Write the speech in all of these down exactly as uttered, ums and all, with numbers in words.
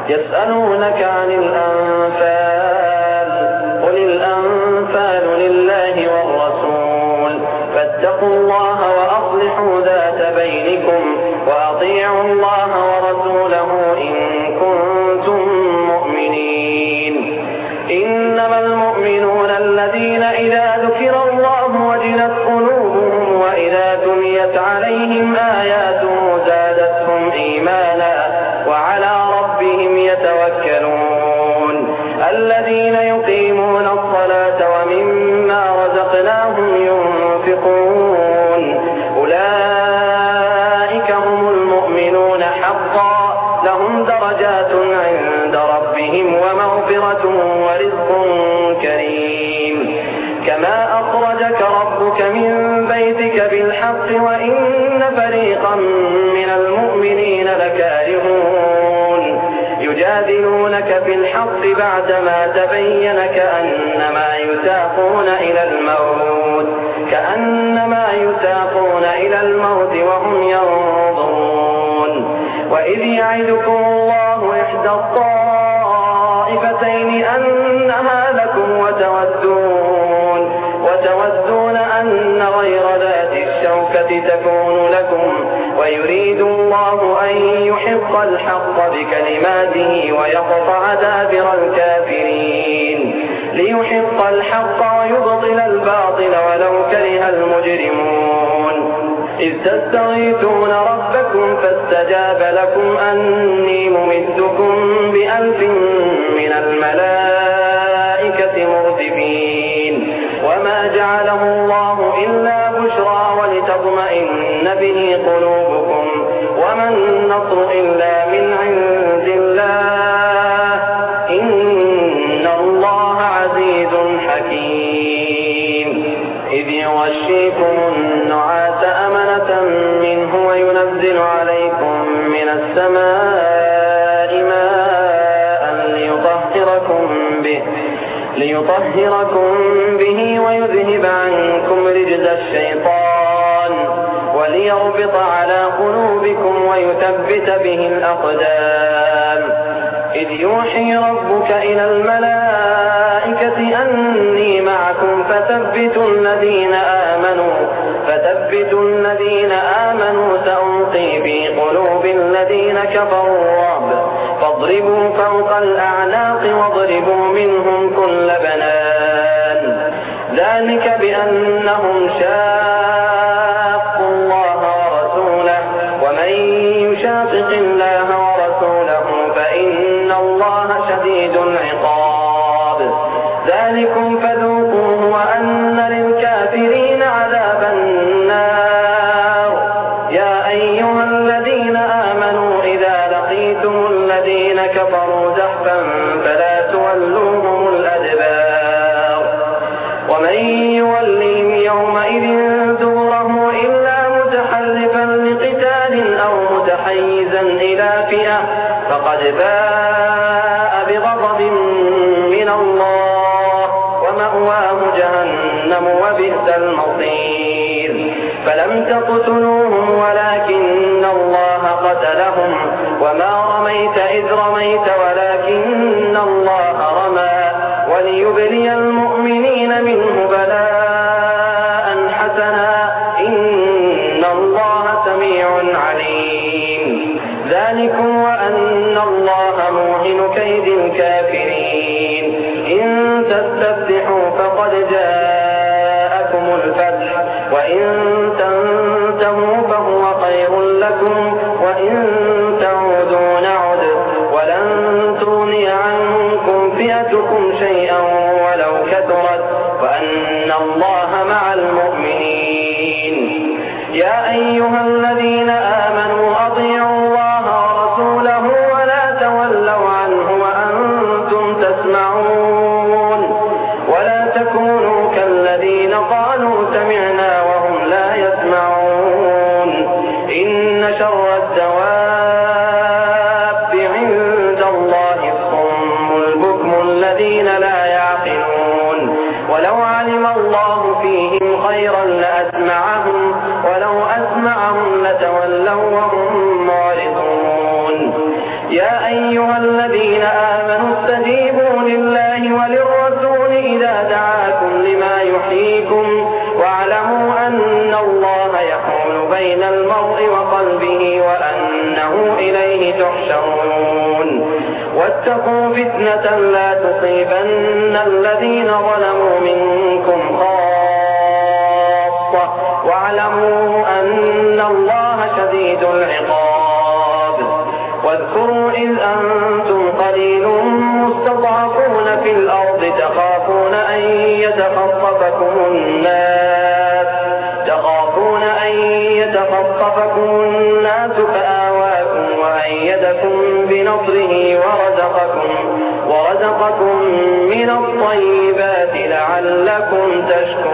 يسألونك عن الأنفال قل الأنفال لله والرسول فاتقوا الله وأصلحوا ذات بينكم وأطيعوا الله ورسوله إن كنتم مؤمنين. إنما المؤمنون الذين إذا ذكر الله وجلت قلوبهم وإذا تليت عليهم آياته زادتهم إيمانا وعلى ربهم يتوكلون. الذين يقيمون الصلاة ومما رزقناهم ينفقون أولئك هم المؤمنون حقا لهم درجات عند ربهم ومغفرة ورزق كريم. كما أخرجك ربك من بيتك بالحق وإن فريقا من المؤمنين لكارهون يجادلونك في الحق بعدما تبين كأنما يساقون إلى الموت كأنما يساقون إلى الموت وهم ينظرون. وإذ يعدكم الله إحدى الطائفتين أنها لكم وتودون وتودون أن غير ذات الشوكة تكون لكم ويريد الله أن يحق الحق بكلماته ويقطع دابر الكافرين ليحق الحق ويبطل الباطل ولو كره المجرمون. إذ تستغيثون ربكم فاستجاب لكم أني ممدكم بألف من الملائكة مردفين وما جعله الله إلا بشرى ولتطمئن به قلوبكم وما النصر إلا من عند الله إن الله عزيز حكيم. إذ يغشيكم النعاس أمنة منه وينزل عليكم من السماء ماء ليطهركم به ليطهركم به ويذهب عنكم رجز الشيطان وليربط على قلوبكم ويثبت به الأقدام. إذ يوحي ربك إلى الملائكة أني معكم فثبتوا الذين آمنوا فثبتوا الذين آمنوا سألقي في قلوب الذين كفروا الرعب فاضربوا فوق الأعناق واضربوا منهم كل بنان ذلك بأنهم شاقوا الله ورسوله ومن يشاقق الله ورسوله فإن الله شديد العقاب. ذلكم فذوقوه وأن للكافرين عذاب النار. يا أيها الذين آمنوا إذا لقيتم الذين كفروا زحفا فلا تولوهم الأدبار ومن يولهم يومئذ دبره إلا متحرفا لقتال أو متحيزا إلى فئة فقد باء بغضب من الله ومأواه جهنم وبئس المصير. فلم تقتلوهم ولكن الله قتلهم وما رميت إذ رميت ولكن الله رمى وليبلي المؤمنين منه بلاء حسنا إن الله سميع عليم. ذلكم وأن الله موهن كيد الكافرين. إن تستفتحوا فقد جاءكم الفتح وإن تنتهوا فهو خير لكم وإن تعودوا نعد ولن تغني عنكم فئتكم شيئا ولو كثرت وأن الله مع المؤمنين. يا أيها الذين آمنوا أطيعوا الله ورسوله ولا تولوا عنه وأنتم تسمعون ولا تكونوا كالذين قالوا سمعنا وهم لا يسمعون. أيها الذين آمنوا استجيبوا لله وللرسول إذا دعاكم لما يحييكم واعلموا أن الله يحول بين المرء وقلبه وأنه إليه تحشرون واتقوا فتنة لا تصيبن الذين ظلموا منكم خاصة واعلموا أن الله شديد العقاب. واذكروا إذ أنتم قليل مستضعفون في الأرض تخافون أن يتخطفكم الناس تخافون أن يتخطفكم الناس فآواكم وأيدكم بنصره ورزقكم ورزقكم من الطيبات لعلكم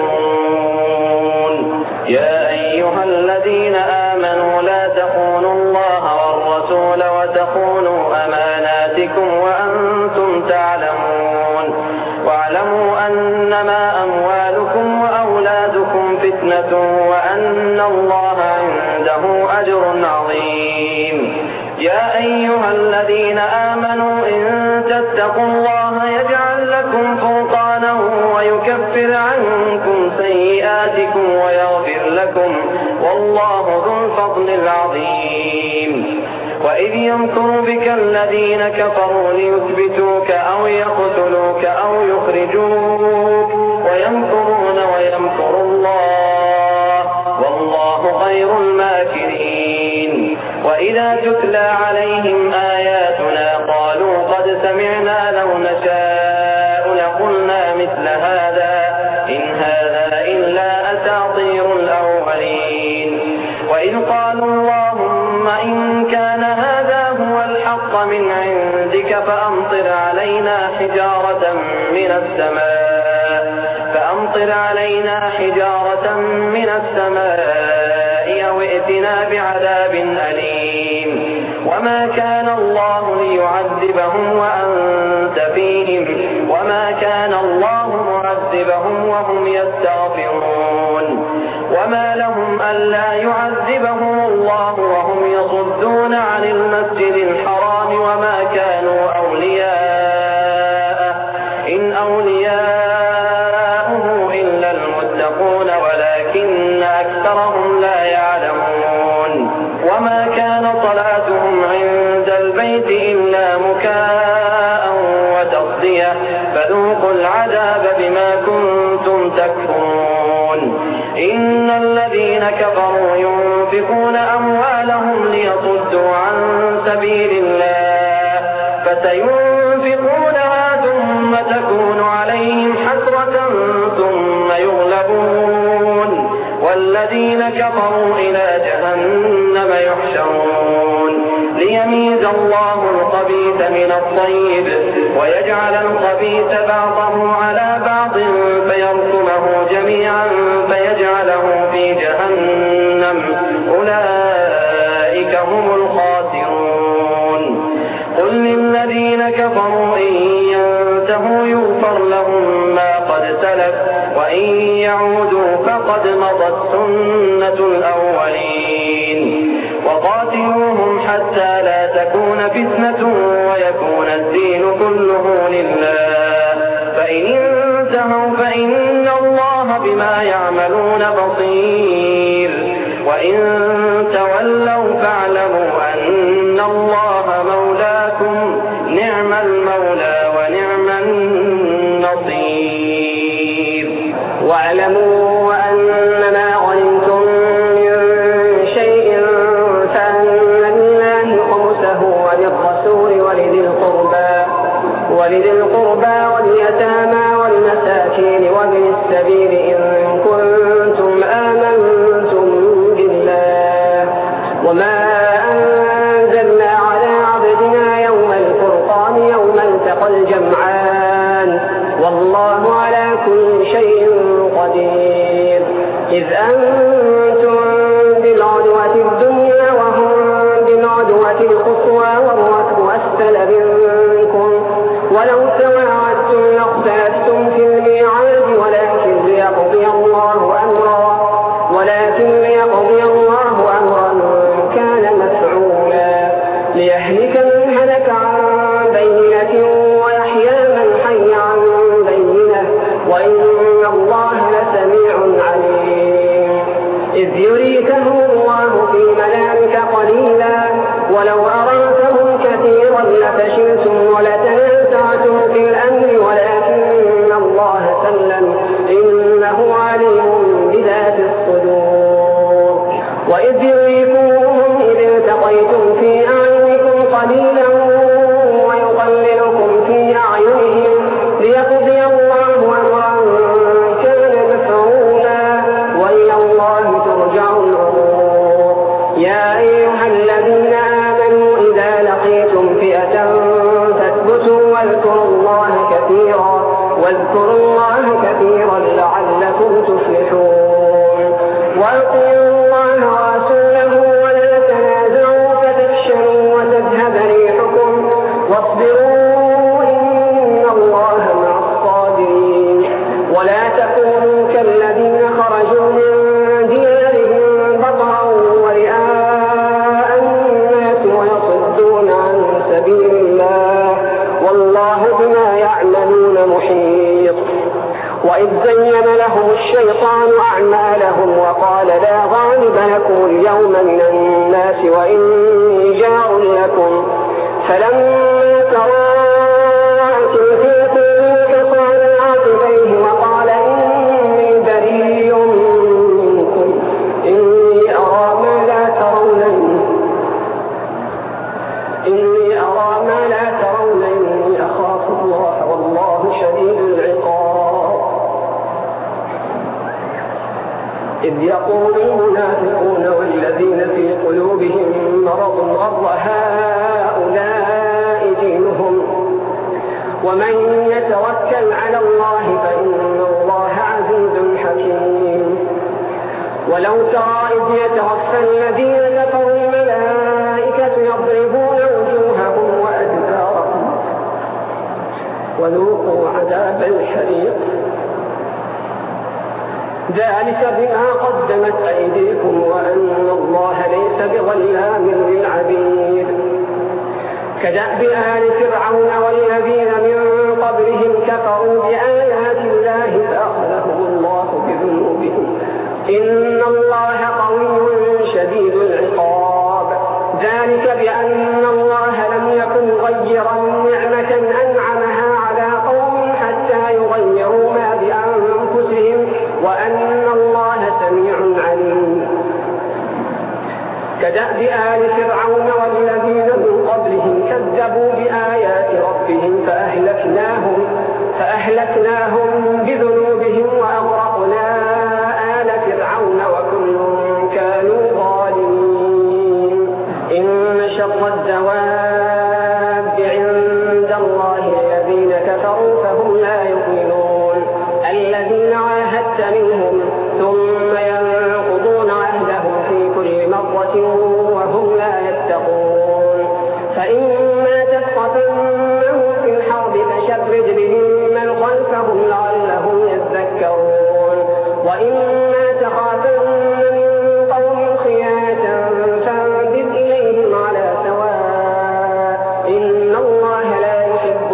تشكرون. يا أيها الذين آمنوا لا تخونوا الله والرسول وتخونوا أماناتكم وأنتم تعلمون واعلموا أنما أموالكم وأولادكم فتنة وأن الله عنده أجر عظيم. يا أيها الذين آمنوا إن تتقوا الله يجعل لكم فرقانا ويكفر عنكم سيئاتكم ويغفر لكم والله ذو الفضل العظيم. وإذ يمكر بك الذين كفروا ليثبتوك أو يقتلوك أو يخرجوك ويمكرون ويمكر الله والله خير الماكرين. وإذا تتلى عليهم آياتنا قالوا قد سمعنا لو نشاء لقلنا مثل هذا إن هذا إلا أساطير الأولين. وإذ قالوا اللهم إن كان هذا هو الحق من عندك فأمطر علينا حجارة من السماء فأمطر علينا حجارة من السماء أو ائتنا بعذاب أليم. وما كان الله ليعذبهم وأنت فيهم وما كان الله معذبهم وهم يستغفرون. وما لهم ألا يعذبهم الله وهم يصدون عن المسجد الحرام وما كانوا أولياءه إن أولياؤه إلا المتقون ولكن أكثرهم لا يعلمون. وما كان صلاتهم عند البيت إلا مكاء وتصدية فذوقوا العذاب بما كنتم تكفرون. إن الذين كفروا ينفقون أموالهم ليصدوا عن سبيل الله فسينفقونها ثم تكون عليهم حسرة ثم يغلبون والذين كفروا إلى جهنم يحشرون. ليميز الله الخبيث من الطيب ويجعل الخبيث بعضه على بعض فيركمه جميعا فيجعله في جهنم أولئك هم الخاسرون. قل للذين كفروا إن ينتهوا يغفر لهم ما قد سلف وإن يعودوا فقد مضت سنة الأولين. وقاتلوهم حتى لا تكون فتنة ويكون الدين كله لله فإن انتهوا فإن الله بما يعملون بصير وإن تولوا فاعلموا أن الله مولاكم نعم المولى ونعم النصير. واعلموا أنما غنمتم من شيء فأن لله خمسه وللرسول ولذي القربى ولذي القربى واليتامى والمساكين وابن السبيل إن كنتم آمنتم بالله وما أنزلنا على عبدنا يوم الفرقان يوم التقى الجمعان والله على كل شيء قدير. إذ أنتم بالعدوة الدنيا وهم بالعدوة القصوى والركب أسفل منكم ولو تواعدتم لاختلفتم في الميعاد ولكن ليقضي الله أمرا ولكن ليقضي الله أمرا كان مفعولا ليهلك من هلك عن واصبروا إن الله مع الصابرين ولا تكونوا كالذين خرجوا من ديارهم بطرا ورئاء الناس ويصدون عن سبيل الله والله بما يعملون محيط. وإذ زين لهم الشيطان أعمالهم وقال لا غالب لكم اليوم من الناس وإني جار لكم فلما تراءت الفئتان كسر عقبيه وقال إني بريء منكم إني أرى ما لا ترون إني أرى ما لا ترون إني أخاف الله والله شديد العقاب. إذ يقول المنافقون والذين في قلوبهم مرض غر هؤلاء دينهم ومن يتوكل على الله فإن الله عزيز حكيم. ولو ترى إذ يتوفى الذين كفروا الملائكة يضربون وجوههم وأدبارهم وذوقوا عذاب الحريق ذلك بما قدمت أيديكم وأن الله ليس بظلام للعبيد. كدأب آل فرعون والذين من قبلهم كفروا بآيات الله فأخذهم الله بذنوبهم إن الله قوي شديد العقاب. ذلك بأن الله لم يكن غيرا نعمة أنعمها على قوم حتى يغيروا ما بأنفسهم وأن الله سميع عليم. كدأب آل فرعون والذين من قبلهم كذبوا بآيات ربهم فأهلكناهم, فأهلكناهم بذنوبهم وأغرقنا آل فرعون وكل كانوا ظالمين. إن شر الدواب عند الله الذين كفروا فهم لا يؤمنون الذين عاهدت منهم ثم ينقضون عهدهم في كل مرة وهم لا يتقون. فإما تثقفنهم في الحرب فشرد بهم من خلفهم لعلهم يذكرون وإما تخافن من قوم خيانة فانبذ إليهم على سواء إن الله لا يحب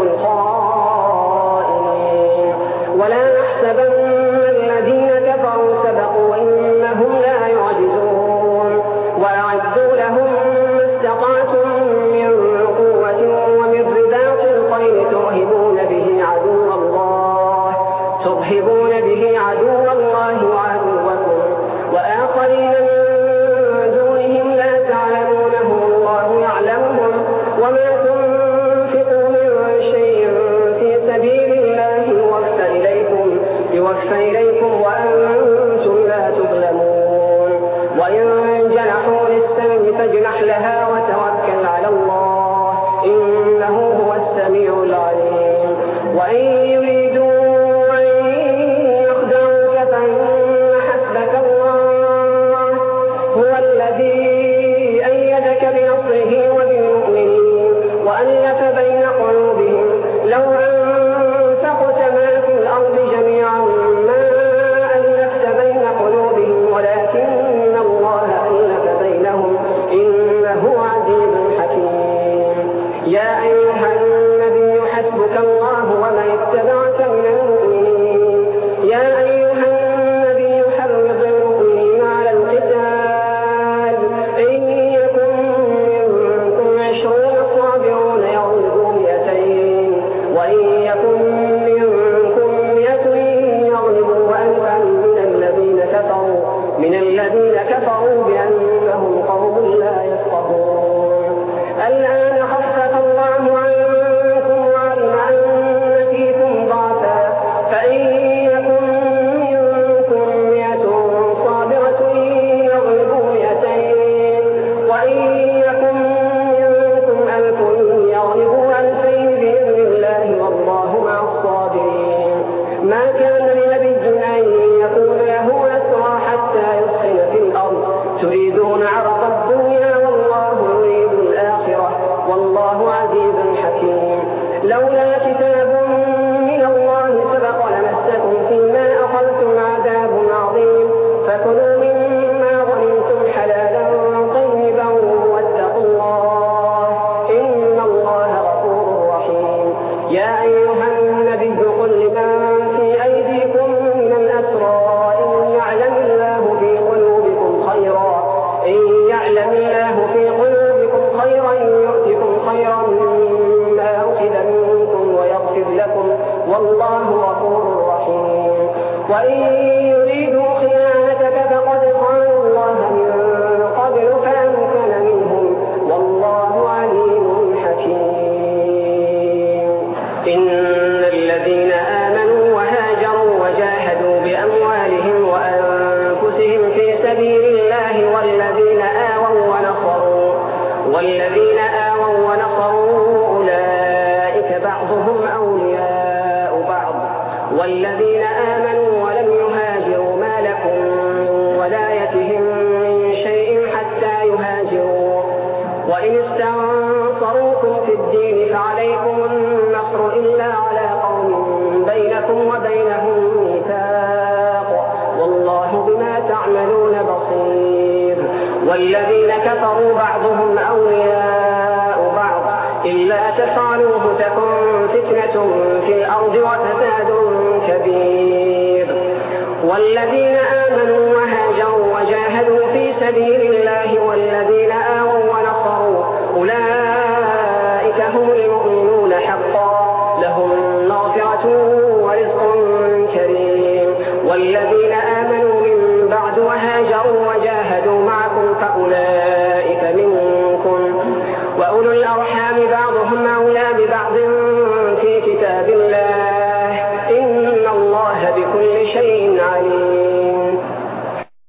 الخائنين. ولا نحسبن الذين كفروا سبقوا إنهم لا يعجزون وأعدوا لهم ما استطعتم من قوة ومن رباط الخيل ترهبون به عدو الله ترهبون به عدو الله وعدوكم وآخرين من دونهم لا تعلمونهم الله يعلمهم وما تنفقوا من شيء في سبيل الله يوفى إليكم يوفى إليكم وأنتم لا تظلمون. وإن جنحوا للسلم فاجنح لها وتوكل على الله إنه هو السميع العليم. وإن يريدوا أن يخدعوك فإن حسبك الله هو الذي أيدك بنصره وبالمؤمنين وألف بين قلوبهم لو أنفقت ما في الأرض جميعا ما ألفت بين قلوبهم ولكن الله ألف بينهم إنه عزيز حكيم. يا أيها النبي حسبك الله ومن اتبعك من المؤمنين. يا أيها النبي حرض المؤمنين على القتال إن يكن منكم عشرون صابرون يغلبوا مئتين وإن لولا كتاب من الله سبق لمسكم فيما أخذتم عذاب عظيم فكلوا مما غنمتم حلالا طيبا واتقوا الله إن الله غفور رحيم. يا أيها النبي قل لمن في أيديكم من الأسرى إن يعلم الله في قلوبكم خيرا إن يعلم الله في قلوبكم خيرا يؤتكم خيرا مما أخذ منكم ويغفر لكم والله غفور رحيم. وإن يريدوا خيانتك فقد خانوا الله من قبل فأمكن منهم والله عليم حكيم. إن الذين آمنوا وهاجروا وجاهدوا بأموالهم وأنفسهم في سبيل الله والذين آووا ونصروا والذين آووا ونصروا أولئك بعضهم أولياء بعض والذين آمنوا ولم يهاجروا ما لكم من ولايتهم من شيء حتى يهاجروا وإن استنصروكم في الدين فعليكم النصر إلا على قوم بينكم وبينهم ميثاق والله بما تعملون بصير. والذين كفروا بعضهم أولياء بعض إلا تفعلوه تكن فتنة في الأرض وفساد كبير. والذين آمنوا وهاجروا وجاهدوا في سبيل الله والذين آووا ونصروا أولئك هم المؤمنون حقا لهم مغفرة ورزق كريم. والذين آمنوا من بعد وهاجروا وجاهدوا معكم فأولئك منكم وأولو الأرحام بعضهم أولى ببعض في كتاب الله إن الله بكل شيء عليم.